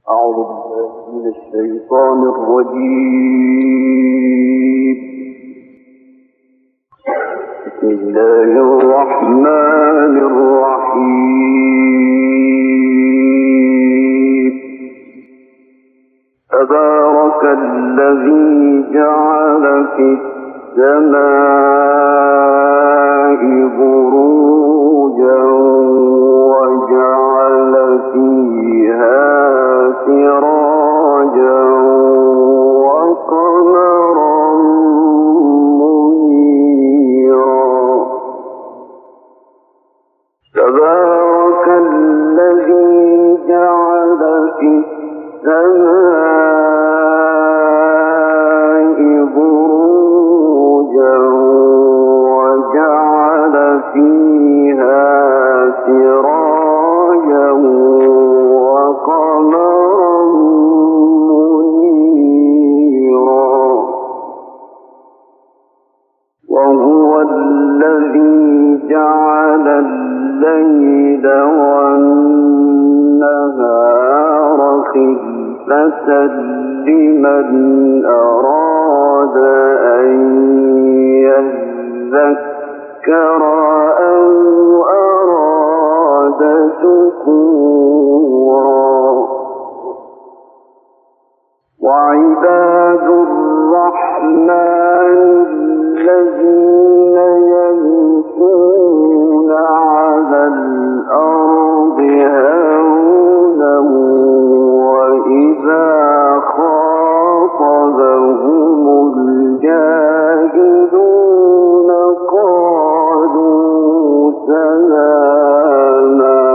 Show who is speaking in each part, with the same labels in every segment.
Speaker 1: أعوذ بالله من الشيطان الرجيم. بسم الله الرحمن الرحيم. تبارك الذي جعل في السماء بروجا وجعل فيها سراجا وقمرا منيرا. تبارك الذي جعل في السماء بروجا وجعل فيها سراجا وقمرا منيرا. وهو الذي جعل الليل والنهار خلفة لمن أراد أن يذكر أو أراد شكورا. وعباد الرحمن الذين يمشون على الأرض هونا وإذا خاطبهم الجاهلون قالوا سلاما.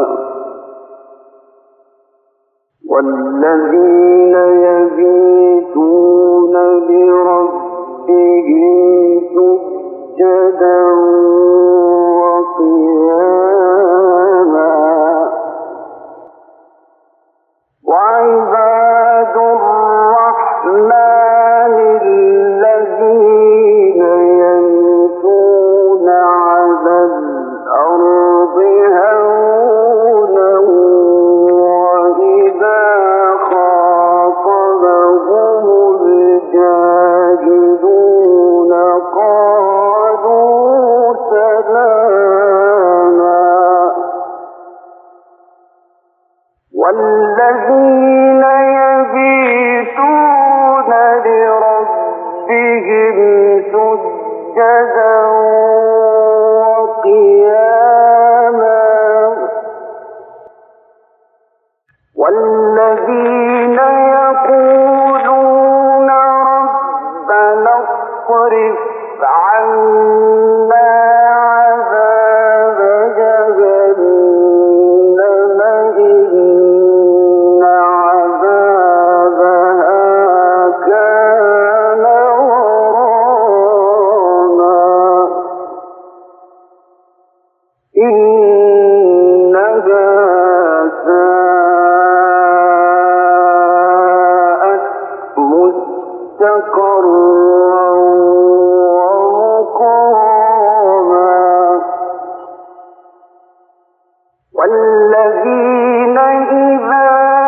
Speaker 1: والذين يبيتون لربهم سجدا وقياما. وعباد الرحمن الذين يمشون على الأرض هونا وإذا خاطبهم الجاهلون قالوا سلاما. والذين يبيتون لربهم سجدا وقياما. والذين يقولون ربنا اصرف عنا عذاب جهنم إن عذابها كان غراما. إنها ساءت مستقرا ومقاما. والذين إذا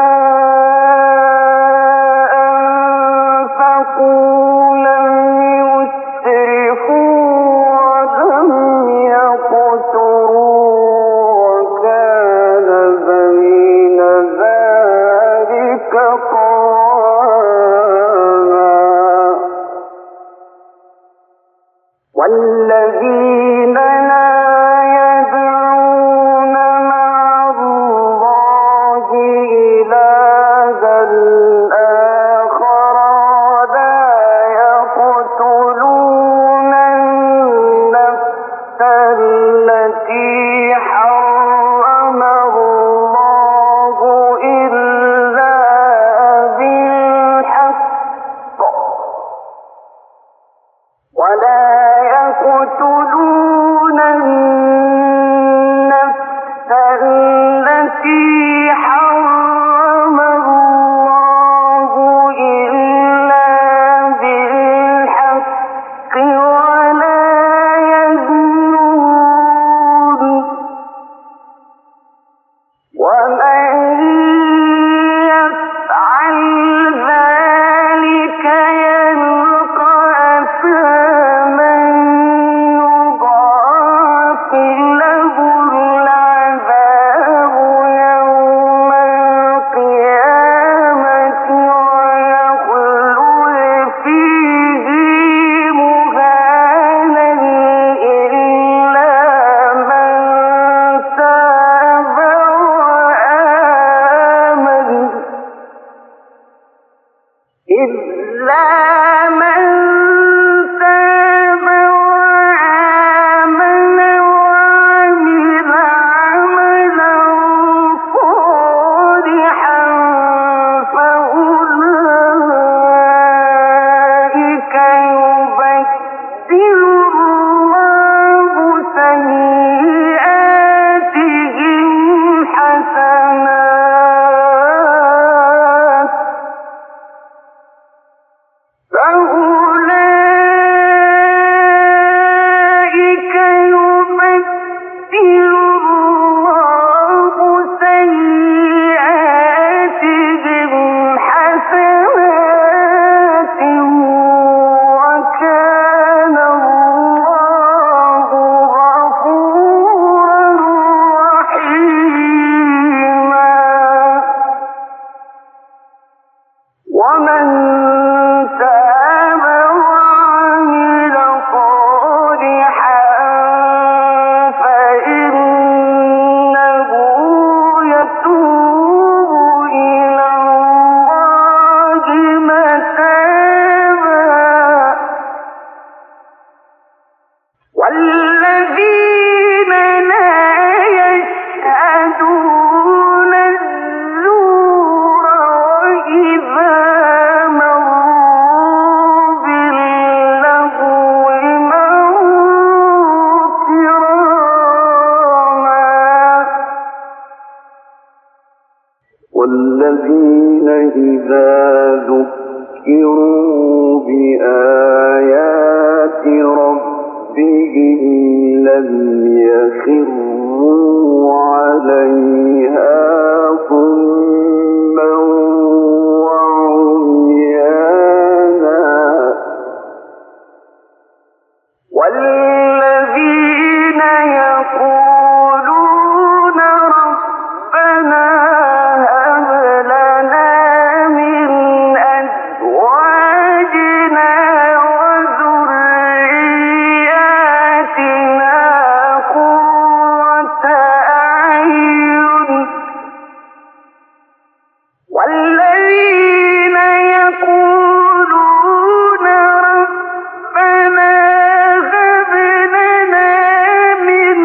Speaker 1: أنفقوا لم يسرفوا ولم يقتروا وكان بين ذلك قواما. والذين لا يدعون مع الله إلها آخر ولا يقتلون النفس التي حرم الله إلا بالحق ولا يقتلون النفس التي حرم الله ومن تاب وعمل صالحا فإنه يتوب إلى الله متابا والذين لا يشهدون الزور وإذا مروا باللغو مروا كراما والذين إذا ذكروا بآيات ربهم لم يخروا عليها صما وعميانا والذين يقولون ربنا هب لنا من أزواجنا وذرياتنا قرة أعين والذين يقولون ربنا هب لنا من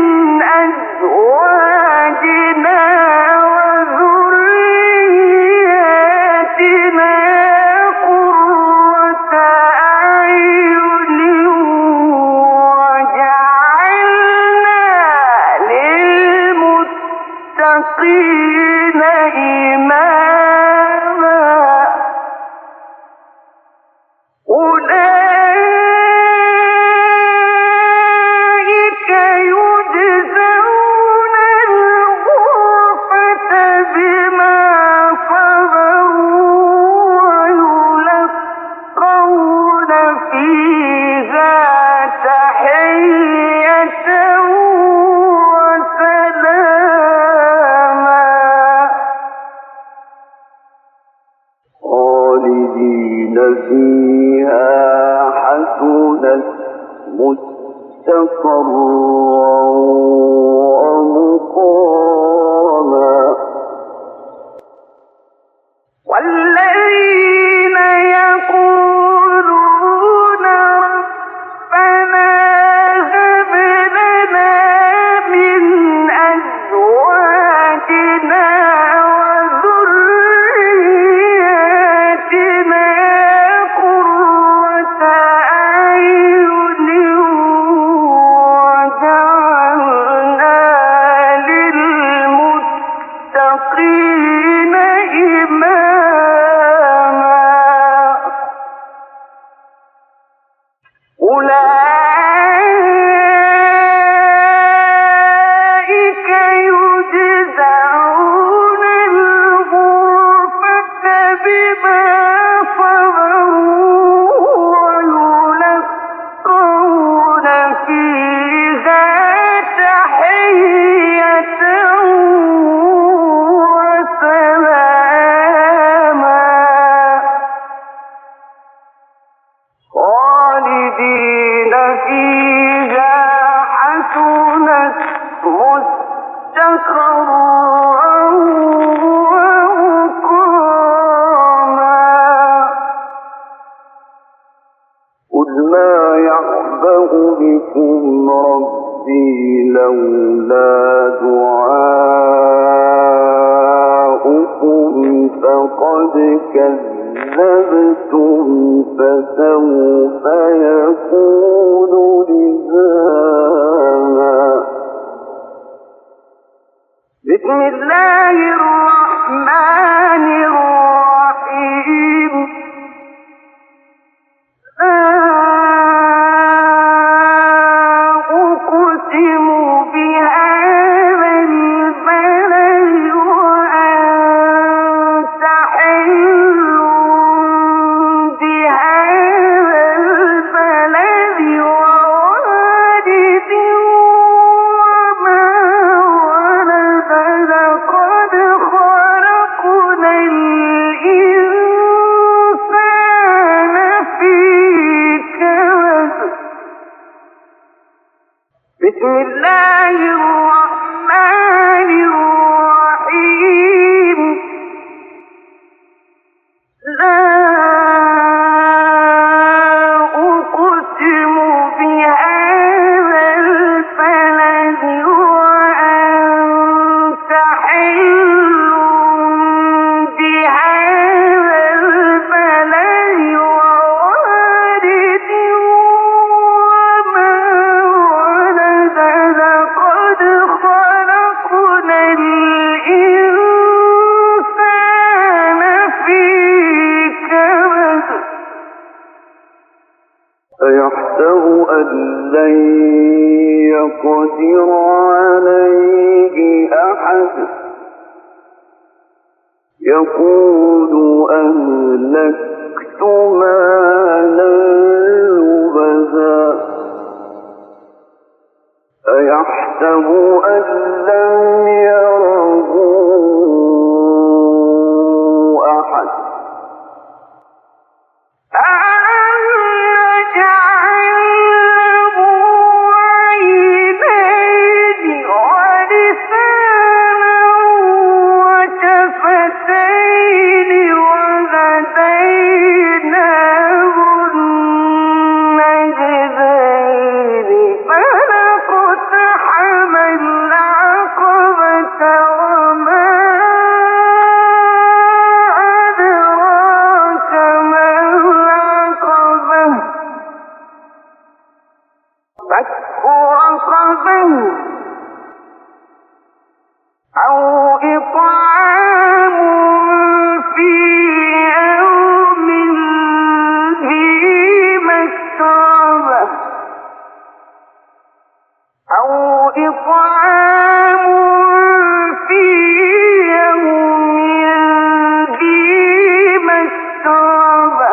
Speaker 1: أزواجنا وذرياتنا قرة أعين وجعلنا للمتقين إماما أولئك يجزون الغرفة بما صبروا ويلقون فيها تحية وسلاما خالدين فيها حسنت مستقرا ومقاما والذين يقولون ربنا هب لنا من أزواجنا وذرياتنا قرة أعين وجعلنا للمتقين إماما أولئك يجزون الغرفة بما صبروا ويلقون فيها تحية وسلاما خالدين فيها حسنت مستقرا ومقاما قل ما يعبأ بكم ربي لولا دعاؤكم فقد كذبتم فسوف يكون لزاما بسم الله الرحمن الرحيم أقسم بهذا البلد وأنت حل بهذا البلد ووالد وما ولد لقد خلقنا الله الرحمن الرحيم لا أقسم بهذا البلد وأنت حل بهذا البلد ووالد وما ولد لقد خلقنا الإنسان في كبد
Speaker 2: أيحسب أن لن يقدر عليه أحد يقول أهلكت مالا لبدا أيحسب أن لم يره أحد أو إطعام في يوم ذي مسغبة أو إطعام في يوم ذي مسغبة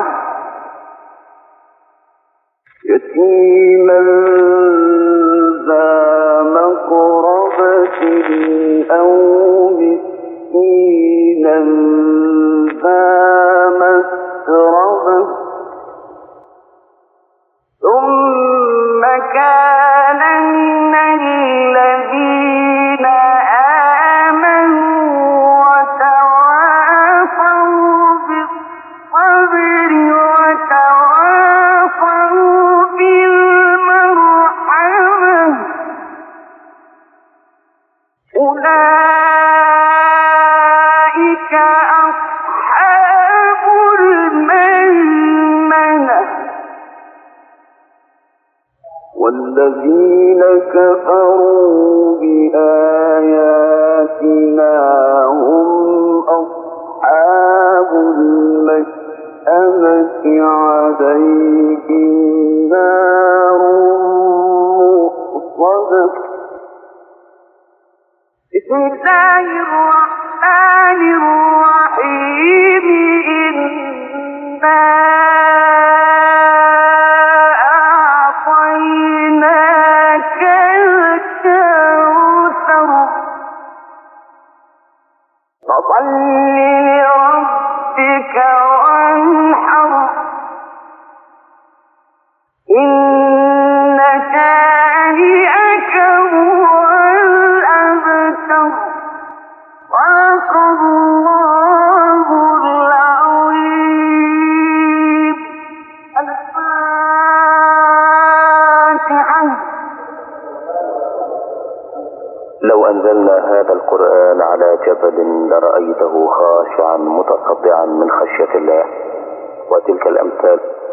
Speaker 2: يتيما أو مسكينا ذا مسربة ثم كان من الذين آمنوا وتواصوا بالصبر وتواصوا بالمرحمة أولئك أصحاب الميمنة والذين كفروا بآياتنا هم أصحاب المشأمة عليهم نار مؤصدة بسم الله الرحمن الرحيم إنا أعطيناك الكوثر فصل لربك وانحر إن شانئك هو الأبتر صدق الله العظيم الفاتحة لو أنزلنا هذا القرآن على جبل لرأيته خاشعا متصدعا من خشية الله. وتلك الأمثال